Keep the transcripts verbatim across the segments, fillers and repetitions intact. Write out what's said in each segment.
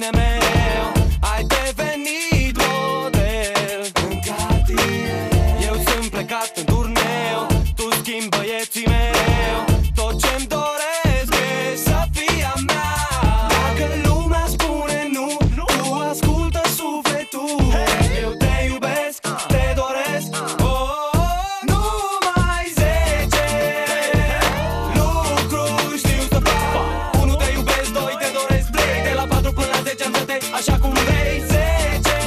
mine mereu. Ai devenit model în cartier. Eu sunt plecat în turneu, tu schimbi băieții mereu. Tot ce-mi doresc e să fii a mea. Dacă lumea spune nu, tu ascultă sufletul. Eu te iubesc, te doresc. Așa cum vrei, zece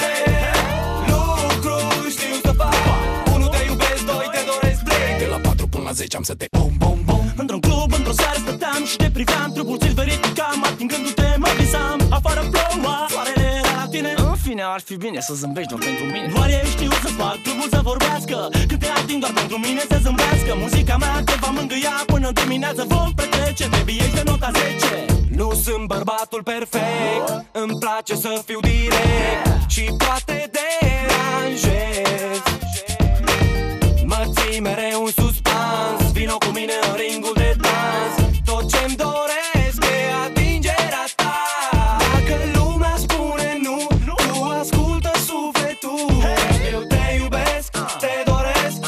lucruri știu să fac. Unu, te iubesc, doi, te doresc, trei. De la patru până la zece am să te bom, bom, bom. Într-un club, într-o seară stăteam și te priveam. Trupul ți-l verificam, atingându-te mă visam. Afară ploua, soarele era la tine. În fine, ar fi bine să zâmbești doar pentru mine. Doar eu știu să fac trupul să vorbească. Când te ating doar pentru mine să zâmbească. Muzica mea te va mângâia până dimineață vom petrece. Baby, ești de nota zece. Nu sunt bărbatul perfect, îmi place să fiu direct și poate deranjez. Mă ții mereu în suspans, vino cu mine în ringul de dans. Tot ce-mi doresc e atingerea ta. Dacă lumea spune nu, tu ascultă sufletul. Eu te iubesc, te doresc.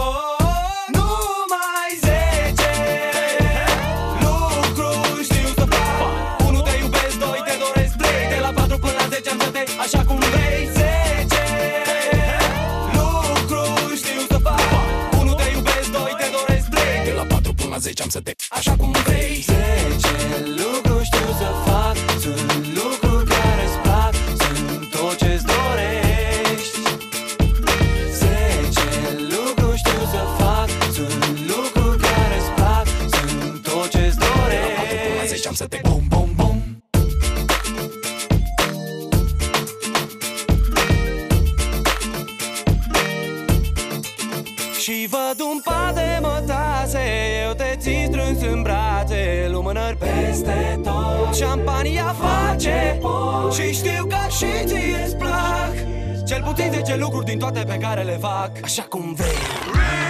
Așa cum vrei, zece lucruri știu să fac. Unu, te iubesc, doi, te doresc, trei. De la patru până la zece am să te așa cum vrei. Zece lucruri știu să fac. Sunt lucruri care-ți plac. Sunt tot ce-ți dorești. Zece lucruri știu să fac. Sunt lucruri care-ți plac. Sunt tot ce-ți dorești. De la patru până la zece am să te bom, bom, bom. Și văd un pat de mătase, eu te țin strâns în brațe, lumânări peste tot. Șampania face și știu că și ție-ți plac. Cel puțin zece lucruri din toate pe care le fac. Așa cum vrei.